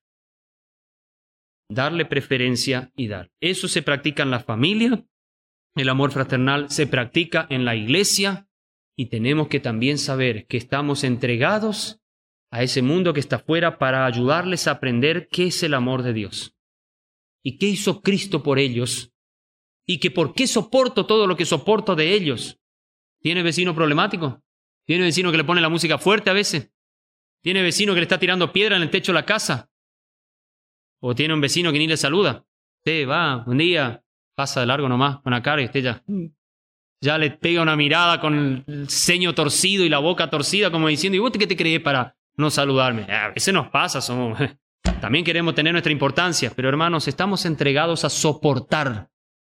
Darle preferencia y dar. Eso se practica en la familia, el amor fraternal se practica en la iglesia y tenemos que también saber que estamos entregados a ese mundo que está afuera para ayudarles a aprender qué es el amor de Dios y qué hizo Cristo por ellos y que por qué soporto todo lo que soporto de ellos. ¿Tiene vecino problemático? ¿Tiene vecino que le pone la música fuerte a veces? ¿Tiene vecino que le está tirando piedra en el techo de la casa? ¿O tiene un vecino que ni le saluda? Usted va, un día, pasa de largo nomás con la cara y usted ya le pega una mirada con el ceño torcido y la boca torcida como diciendo, ¿y vos qué te crees para no saludarme? A veces nos pasa, también queremos tener nuestra importancia, pero hermanos, estamos entregados a soportar,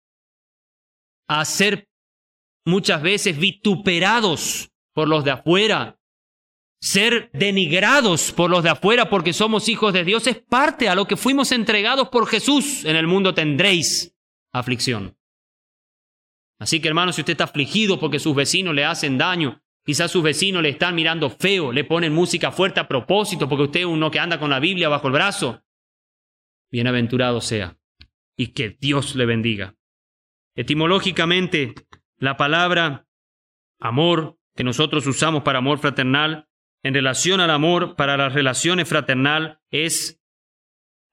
a ser muchas veces vituperados por los de afuera, ser denigrados por los de afuera porque somos hijos de Dios, es parte a lo que fuimos entregados por Jesús. En el mundo tendréis aflicción. Así que, hermanos, si usted está afligido porque sus vecinos le hacen daño, quizás sus vecinos le están mirando feo, le ponen música fuerte a propósito porque usted es uno que anda con la Biblia bajo el brazo, bienaventurado sea y que Dios le bendiga. Etimológicamente, la palabra amor que nosotros usamos para amor fraternal, en relación al amor para las relaciones fraternal, es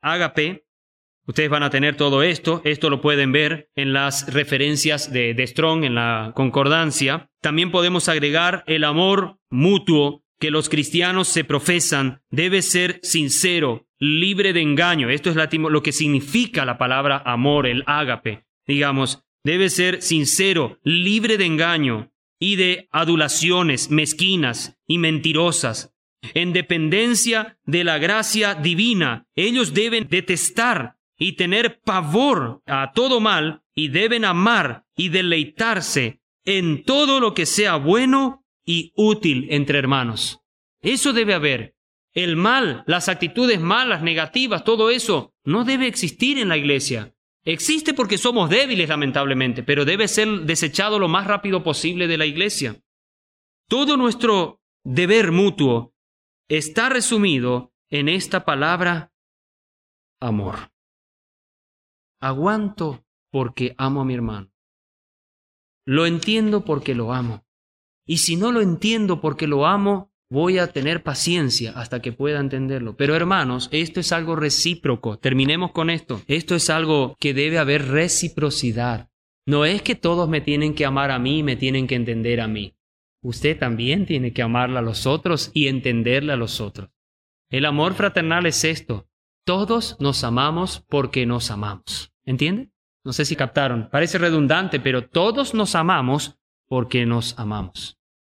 ágape. Ustedes van a tener todo esto. Esto lo pueden ver en las referencias de Strong, en la concordancia. También podemos agregar el amor mutuo que los cristianos se profesan. Debe ser sincero, libre de engaño. Esto es lo que significa la palabra amor, el ágape. Digamos, debe ser sincero, libre de engaño y de adulaciones mezquinas y mentirosas. En dependencia de la gracia divina, ellos deben detestar y tener pavor a todo mal, y deben amar y deleitarse en todo lo que sea bueno y útil entre hermanos. Eso debe haber. El mal, las actitudes malas, negativas, todo eso no debe existir en la iglesia. Existe porque somos débiles, lamentablemente, pero debe ser desechado lo más rápido posible de la iglesia. Todo nuestro deber mutuo está resumido en esta palabra amor. Aguanto porque amo a mi hermano. Lo entiendo porque lo amo. Y si no lo entiendo porque lo amo, voy a tener paciencia hasta que pueda entenderlo. Pero hermanos, esto es algo recíproco. Terminemos con esto. Esto es algo que debe haber reciprocidad. No es que todos me tienen que amar a mí y me tienen que entender a mí. Usted también tiene que amarle a los otros y entenderle a los otros. El amor fraternal es esto. Todos nos amamos porque nos amamos. ¿Entiende? No sé si captaron. Parece redundante, pero todos nos amamos porque nos amamos.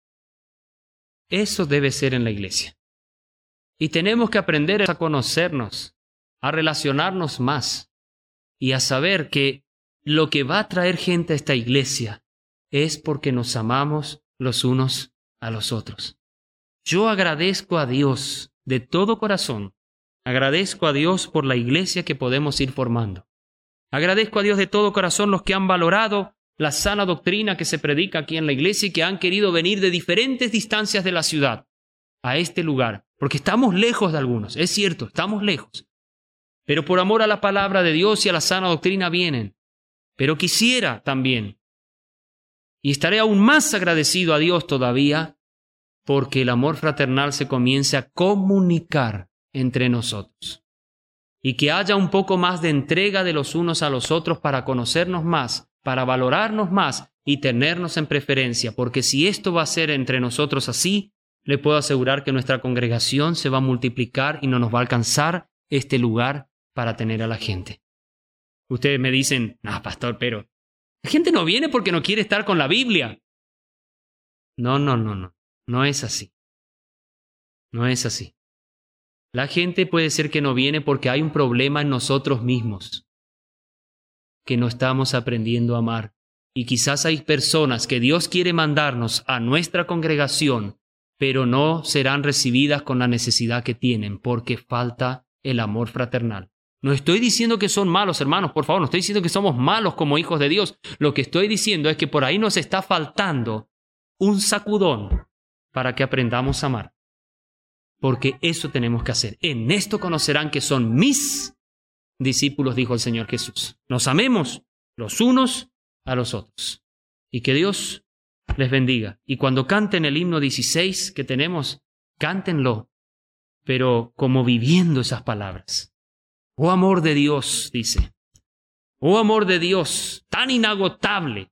Eso debe ser en la iglesia. Y tenemos que aprender a conocernos, a relacionarnos más y a saber que lo que va a traer gente a esta iglesia es porque nos amamos los unos a los otros. Yo agradezco a Dios de todo corazón. Agradezco a Dios por la iglesia que podemos ir formando. Agradezco a Dios de todo corazón los que han valorado la sana doctrina que se predica aquí en la iglesia y que han querido venir de diferentes distancias de la ciudad a este lugar, porque estamos lejos de algunos, es cierto, estamos lejos, pero por amor a la palabra de Dios y a la sana doctrina vienen. Pero quisiera también, y estaré aún más agradecido a Dios todavía, porque el amor fraternal se comience a comunicar entre nosotros. Y que haya un poco más de entrega de los unos a los otros para conocernos más, para valorarnos más y tenernos en preferencia. Porque si esto va a ser entre nosotros así, le puedo asegurar que nuestra congregación se va a multiplicar y no nos va a alcanzar este lugar para tener a la gente. Ustedes me dicen, no, pastor, pero la gente no viene porque no quiere estar con la Biblia. No es así. No es así. La gente puede ser que no viene porque hay un problema en nosotros mismos, que no estamos aprendiendo a amar. Y quizás hay personas que Dios quiere mandarnos a nuestra congregación, pero no serán recibidas con la necesidad que tienen porque falta el amor fraternal. No estoy diciendo que son malos, hermanos, por favor, no estoy diciendo que somos malos como hijos de Dios. Lo que estoy diciendo es que por ahí nos está faltando un sacudón para que aprendamos a amar. Porque eso tenemos que hacer. En esto conocerán que son mis discípulos, dijo el Señor Jesús. Nos amemos los unos a los otros. Y que Dios les bendiga. Y cuando canten el himno 16 que tenemos, cántenlo, pero como viviendo esas palabras. Oh amor de Dios, dice. Oh amor de Dios, tan inagotable,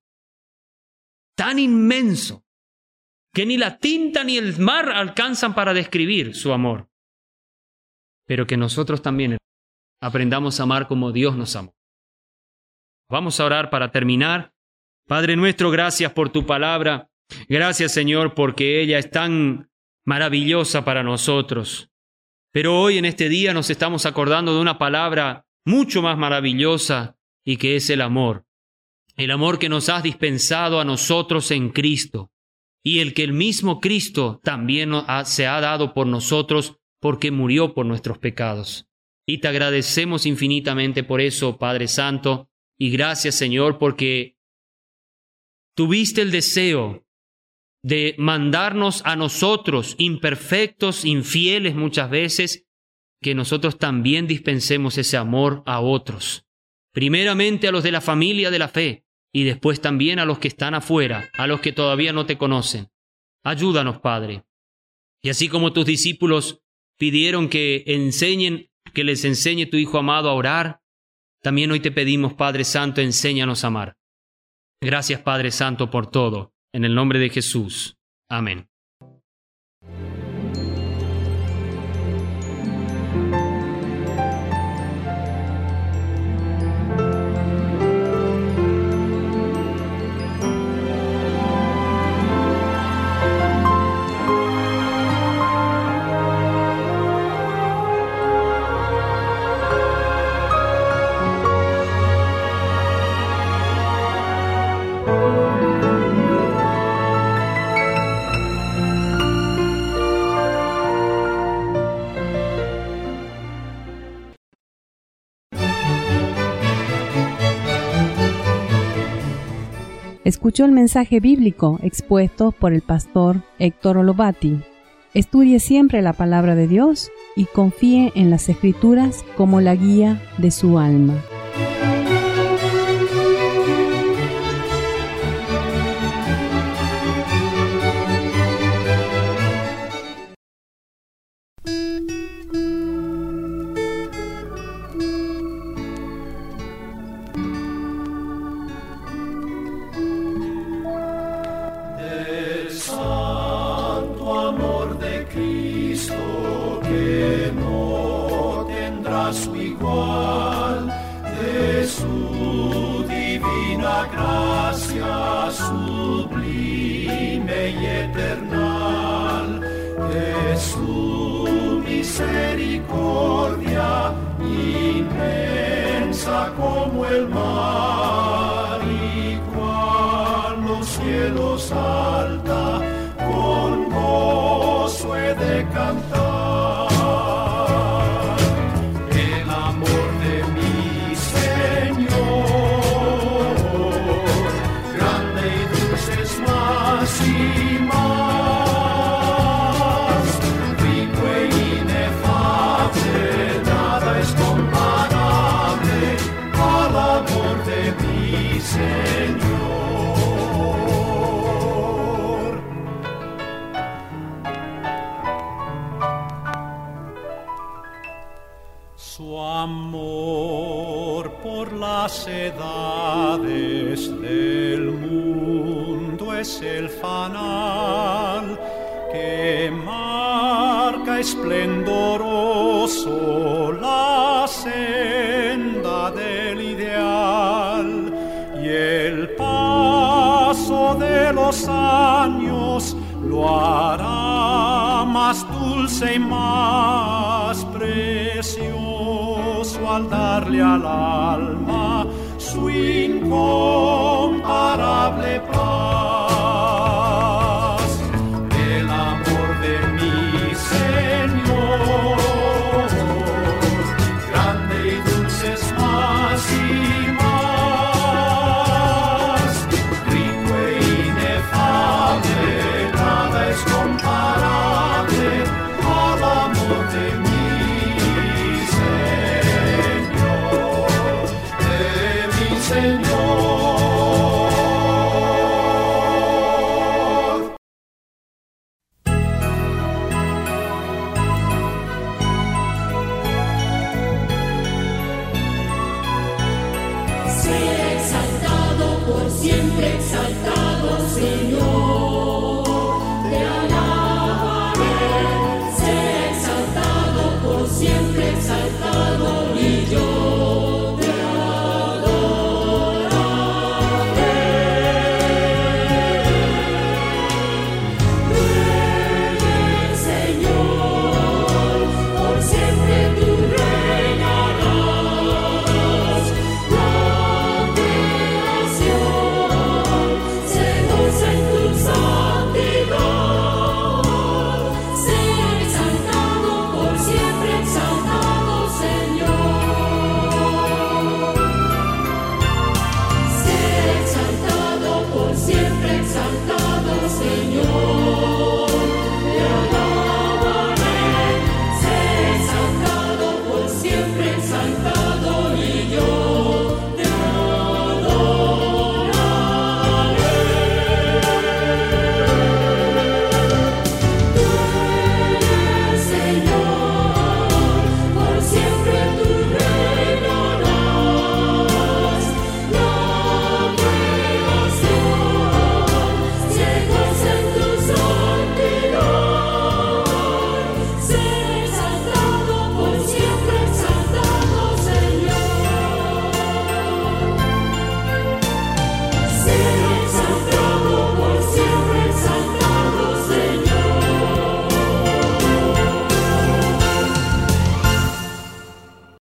tan inmenso, que ni la tinta ni el mar alcanzan para describir su amor. Pero que nosotros también aprendamos a amar como Dios nos amó. Vamos a orar para terminar. Padre nuestro, gracias por tu palabra. Gracias, Señor, porque ella es tan maravillosa para nosotros. Pero hoy en este día nos estamos acordando de una palabra mucho más maravillosa y que es el amor. El amor que nos has dispensado a nosotros en Cristo. Y el que el mismo Cristo también se ha dado por nosotros porque murió por nuestros pecados. Y te agradecemos infinitamente por eso, Padre Santo. Y gracias, Señor, porque tuviste el deseo de mandarnos a nosotros, imperfectos, infieles muchas veces, que nosotros también dispensemos ese amor a otros. Primeramente a los de la familia de la fe. Y después también a los que están afuera, a los que todavía no te conocen. Ayúdanos, Padre. Y así como tus discípulos pidieron que enseñen que les enseñe tu Hijo amado a orar. También hoy te pedimos, Padre Santo, enséñanos a amar. Gracias, Padre Santo, por todo. En el nombre de Jesús. Amén. Escuchó el mensaje bíblico expuesto por el pastor Héctor Olovati. Estudie siempre la palabra de Dios y confíe en las Escrituras como la guía de su alma. Su igual, de su divina gracia sublime y eternal, de su misericordia inmensa como el mar, igual los cielos alta, con gozo he de cantar. Su amor por las edades del mundo es el fanal que marca esplendoroso la senda del ideal, y el paso de los años lo hará más dulce y más precioso al darle al alma su incomparable paz. El amor de mi Señor, grande y dulce es más y más, rico e inefable, nada es comparable al amor de mi Señor. Sea exaltado por siempre, exaltado Señor.